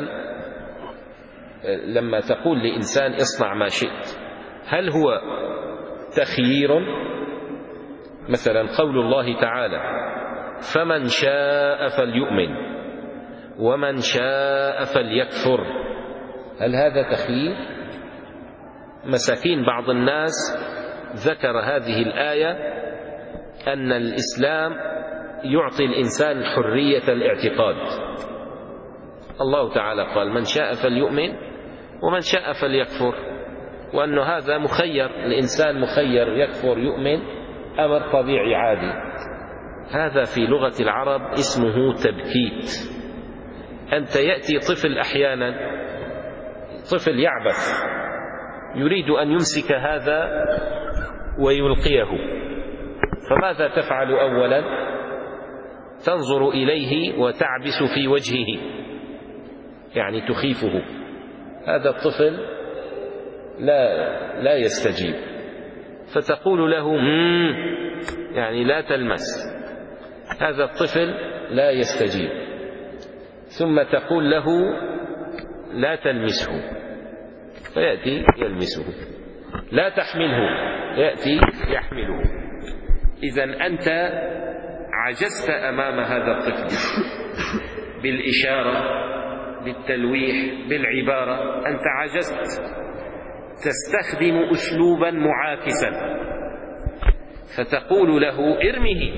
لما تقول لإنسان اصنع ما شئت، هل هو تخيير مثلا قول الله تعالى: فمن شاء فليؤمن ومن شاء فليكفر. هل هذا تخيير؟ مساكين بعض الناس ذكر هذه الآية أن الإسلام يعطي الإنسان حرية الاعتقاد. الله تعالى قال: من شاء فليؤمن ومن شاء فليكفر، وأن هذا مخير، الإنسان مخير يكفر يؤمن، أمر طبيعي عادي. هذا في لغة العرب اسمه تبكيت. أنت يأتي طفل أحيانا، طفل يعبث يريد أن يمسك هذا ويلقيه، فماذا تفعل أولا؟ تنظر إليه وتعبس في وجهه، يعني تخيفه. هذا الطفل لا لا يستجيب، فتقول له مم يعني لا تلمس. هذا الطفل لا يستجيب، ثم تقول له لا تلمسه، فيأتي يلمسه. لا تحمله، يأتي يحمله. إذن أنت عجزت أمام هذا الطفل بالإشارة، بالتلويح، بالعبارة. أنت عجزت، تستخدم أسلوبا معاكسا، فتقول له ارمه،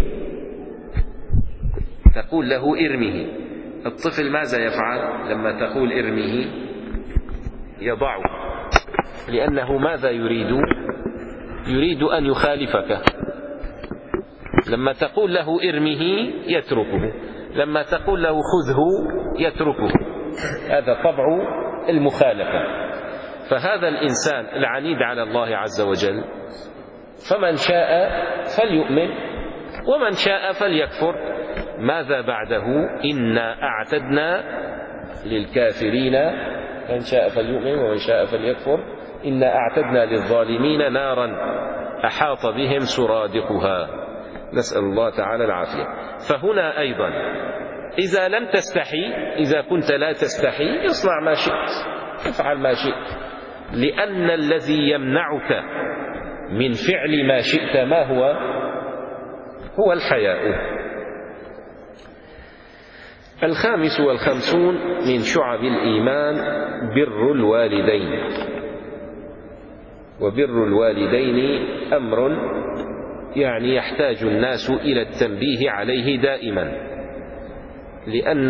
تقول له ارمه. الطفل ماذا يفعل لما تقول ارمه؟ يضعه، لأنه ماذا يريد؟ يريد أن يخالفك. لما تقول له ارمه يتركه، لما تقول له خذه يتركه. هذا طبع المخالفة. فهذا الإنسان العنيد على الله عز وجل، فمن شاء فليؤمن ومن شاء فليكفر. ماذا بعده؟ إنا أعتدنا للكافرين، من شاء فليؤمن ومن شاء فليكفر، إنا أعتدنا للظالمين نارا أحاط بهم سرادقها. نسأل الله تعالى العافية. فهنا أيضا إذا لم تستحي، إذا كنت لا تستحي، اصنع ما شئت، افعل ما شئت، لأن الذي يمنعك من فعل ما شئت ما هو؟ هو الحياء. الخامس والخمسون من شعب الإيمان بر الوالدين. وبر الوالدين أمر يعني يحتاج الناس إلى التنبيه عليه دائما، لأن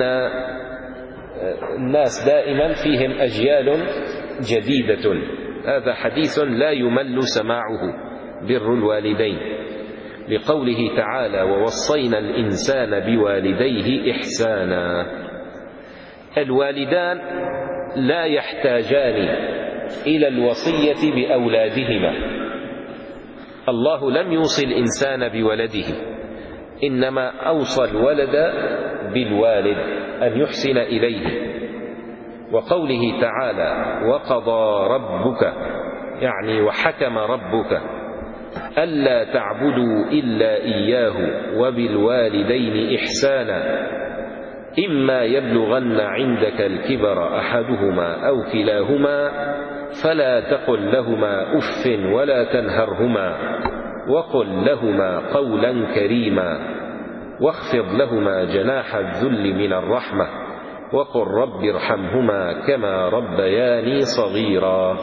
الناس دائما فيهم أجيال جديدة. هذا حديث لا يمل سماعه، بر الوالدين، لقوله تعالى: ووصينا الإنسان بوالديه إحسانا. الوالدان لا يحتاجان إلى الوصية بأولادهما. الله لم يوصي الإنسان بولده، إنما أوصى الولد بالوالد أن يحسن إليه. وقوله تعالى: وقضى ربك، يعني وحكم ربك، ألا تعبدوا إلا إياه وبالوالدين إحسانا، إما يبلغن عندك الكبر أحدهما أو كلاهما فلا تقل لهما أف ولا تنهرهما وقل لهما قولا كريما واخفض لهما جناح الذل من الرحمة وقل رب ارحمهما كما ربياني صغيرا.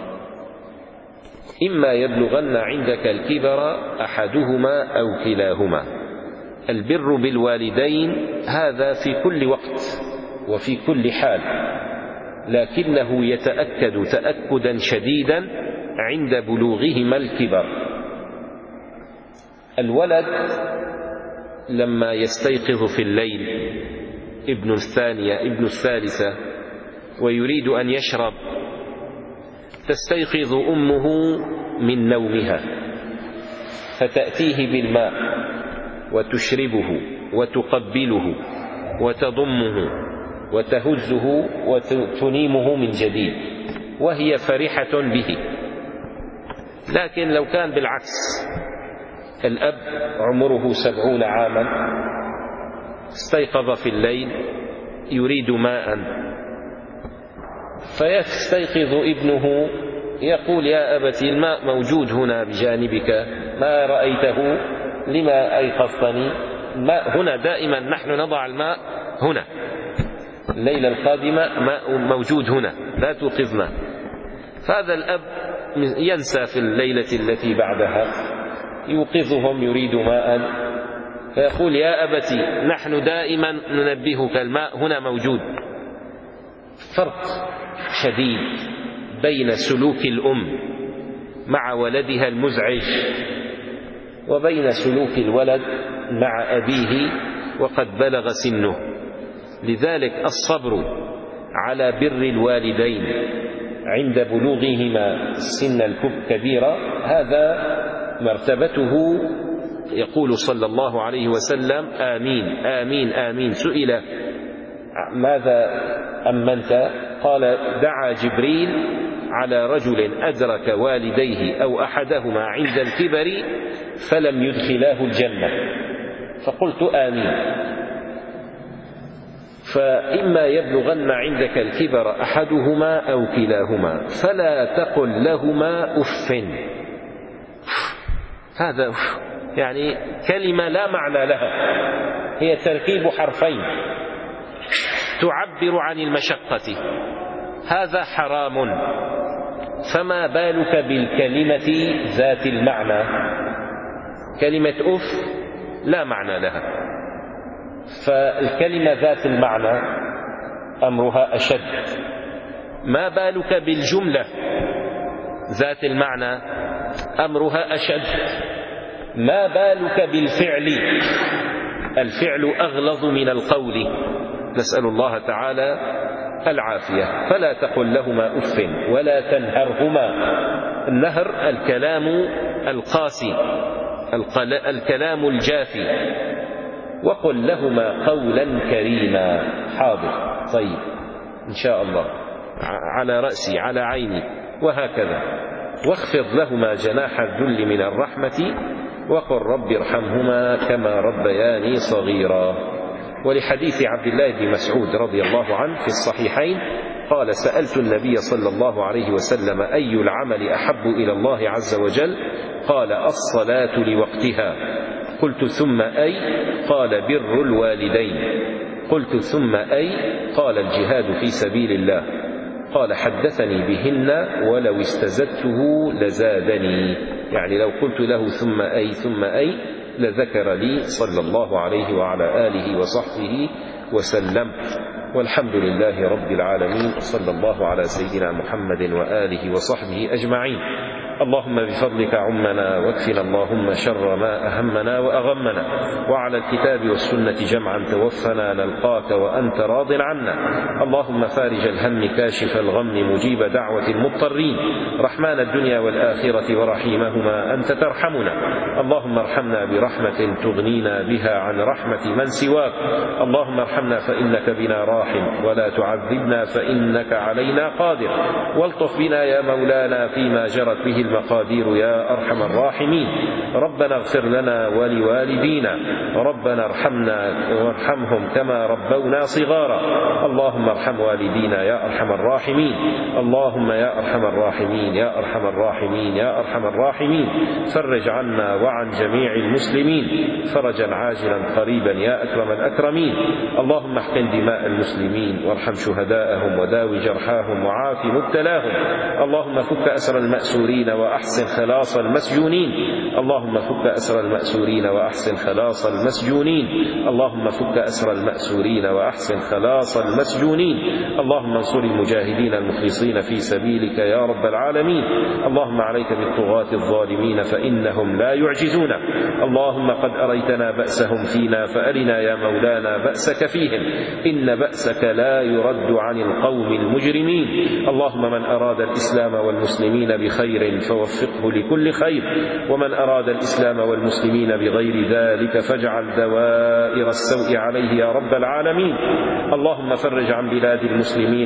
إما يبلغن عندك الكبر أحدهما أو كلاهما. البر بالوالدين هذا في كل وقت وفي كل حال، لكنه يتأكد تأكدا شديدا عند بلوغهما الكبر. الولد لما يستيقظ في الليل، ابن الثانية ابن الثالثة، ويريد أن يشرب، تستيقظ أمه من نومها فتأتيه بالماء وتشربه وتقبله وتضمه وتهزه وتنيمه من جديد وهي فرحة به. لكن لو كان بالعكس، الأب عمره سبعون عاما استيقظ في الليل يريد ماء، فيستيقظ ابنه يقول: يا أبت الماء موجود هنا بجانبك، ما رأيته لما أيقظتني؟ الماء هنا دائما، نحن نضع الماء هنا، الليلة القادمة ماء موجود هنا لا توقظنا. فهذا الأب ينسى في الليلة التي بعدها، يوقظهم يريد ماء، فيقول يا أبتي نحن دائما ننبهك الماء هنا موجود. فرق شديد بين سلوك الأم مع ولدها المزعج وبين سلوك الولد مع أبيه وقد بلغ سنه. لذلك الصبر على بر الوالدين عند بلوغهما سن الكبيرة هذا مرتبته. يقول صلى الله عليه وسلم آمين آمين آمين. سئل ماذا أمنت؟ قال دعا جبريل على رجل أدرك والديه أو أحدهما عند الكبر فلم يدخلاه الجنة، فقلت آمين. فإما يبلغن عندك الكبر أحدهما أو كلاهما فلا تقل لهما أف. هذا أف يعني كلمة لا معنى لها، هي تركيب حرفين تعبر عن المشقة، هذا حرام. فما بالك بالكلمة ذات المعنى؟ كلمة أف لا معنى لها، فالكلمة ذات المعنى أمرها أشد. ما بالك بالجملة ذات المعنى أمرها أشد. ما بالك بالفعل؟ الفعل أغلظ من القول، نسأل الله تعالى العافية. فلا تقل لهما أف ولا تنهرهما. النهر الكلام القاسي، الكلام الجافي. وقل لهما قولا كريما. حاضر، طيب، إن شاء الله، على رأسي، على عيني، وهكذا. واخفض لهما جناح الذل من الرحمة وقل رب ارحمهما كما ربياني صغيرا. ولحديث عبد الله بن مسعود رضي الله عنه في الصحيحين قال سألت النبي صلى الله عليه وسلم أي العمل أحب إلى الله عز وجل؟ قال الصلاة لوقتها. قلت ثم أي؟ قال بر الوالدين. قلت ثم أي؟ قال الجهاد في سبيل الله. قال حدثني بهن ولو استزدته لزادني، يعني لو قلت له ثم أي ثم أي لذكر لي صلى الله عليه وعلى آله وصحبه وسلم. والحمد لله رب العالمين، صلى الله على سيدنا محمد وآله وصحبه أجمعين. اللهم بفضلك عمنا واكفنا اللهم شر ما أهمنا وأغمنا، وعلى الكتاب والسنة جمعا توفنا نلقاك وأنت راض عنا. اللهم فارج الهم كاشف الغم مجيب دعوة المضطرين، رحمن الدنيا والآخرة ورحيمهما أنت ترحمنا. اللهم ارحمنا برحمة تغنينا بها عن رحمة من سواك. اللهم ارحمنا فإنك بنا راحم، ولا تعذبنا فإنك علينا قادر. والطف بنا يا مولانا فيما جرت به المقادير يا أرحم الراحمين. ربنا اغفر لنا ولوالدينا، ربنا ارحمنا وارحمهم كما ربونا صغارا. اللهم ارحم والدينا يا أرحم الراحمين. اللهم يا أرحم الراحمين يا أرحم الراحمين يا أرحم الراحمين. فرج عنا وعن جميع المسلمين فرجا عاجلا قريبا يا أكرم الأكرمين. اللهم احقن دماء المسلمين وارحم شهداءهم وداوي جرحاهم وعاف مبتلاهم. اللهم فك أسر المأسورين وأحسن خلاص المسجونين. اللهم فك أسر المأسورين وأحسن خلاص المسجونين. اللهم فك أسر المأسورين وأحسن خلاص المسجونين. اللهم انصر المجاهدين المخلصين في سبيلك يا رب العالمين. اللهم عليك بالطغاة الظالمين فإنهم لا يعجزون. اللهم قد أريتنا بأسهم فينا فأرنا يا مولانا بأسك فيهم، إن بأسك لا يرد عن القوم المجرمين. اللهم من أراد الإسلام والمسلمين بخير فوفقه لكل خير، ومن أراد الإسلام والمسلمين بغير ذلك فاجعل دوائر السوء عليه يا رب العالمين. اللهم فرج عن بلاد المسلمين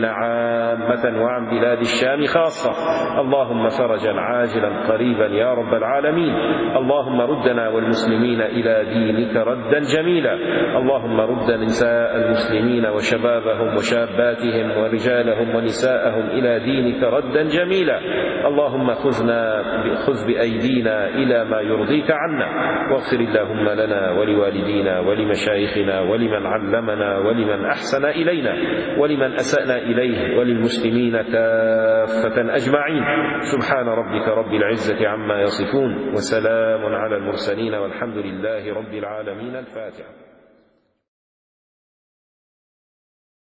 عامة وعن بلاد الشام خاصة. اللهم فرجا عاجلا قريبا يا رب العالمين. اللهم ردنا والمسلمين إلى دينك ردا جميلا. اللهم رد نساء المسلمين وشبابهم وشاباتهم ورجالهم ونساءهم إلى دينك ردا جميلا. اللهم خذ خذنا خذ بأيدينا إلى ما يرضيك عنا، واغفر اللهم لنا ولوالدينا ولمشايخنا ولمن علمنا ولمن أحسن إلينا ولمن أسأنا إليه وللمسلمين كافة أجمعين. سبحان ربك رب العزة عما يصفون وسلام على المرسلين والحمد لله رب العالمين. الفاتحة.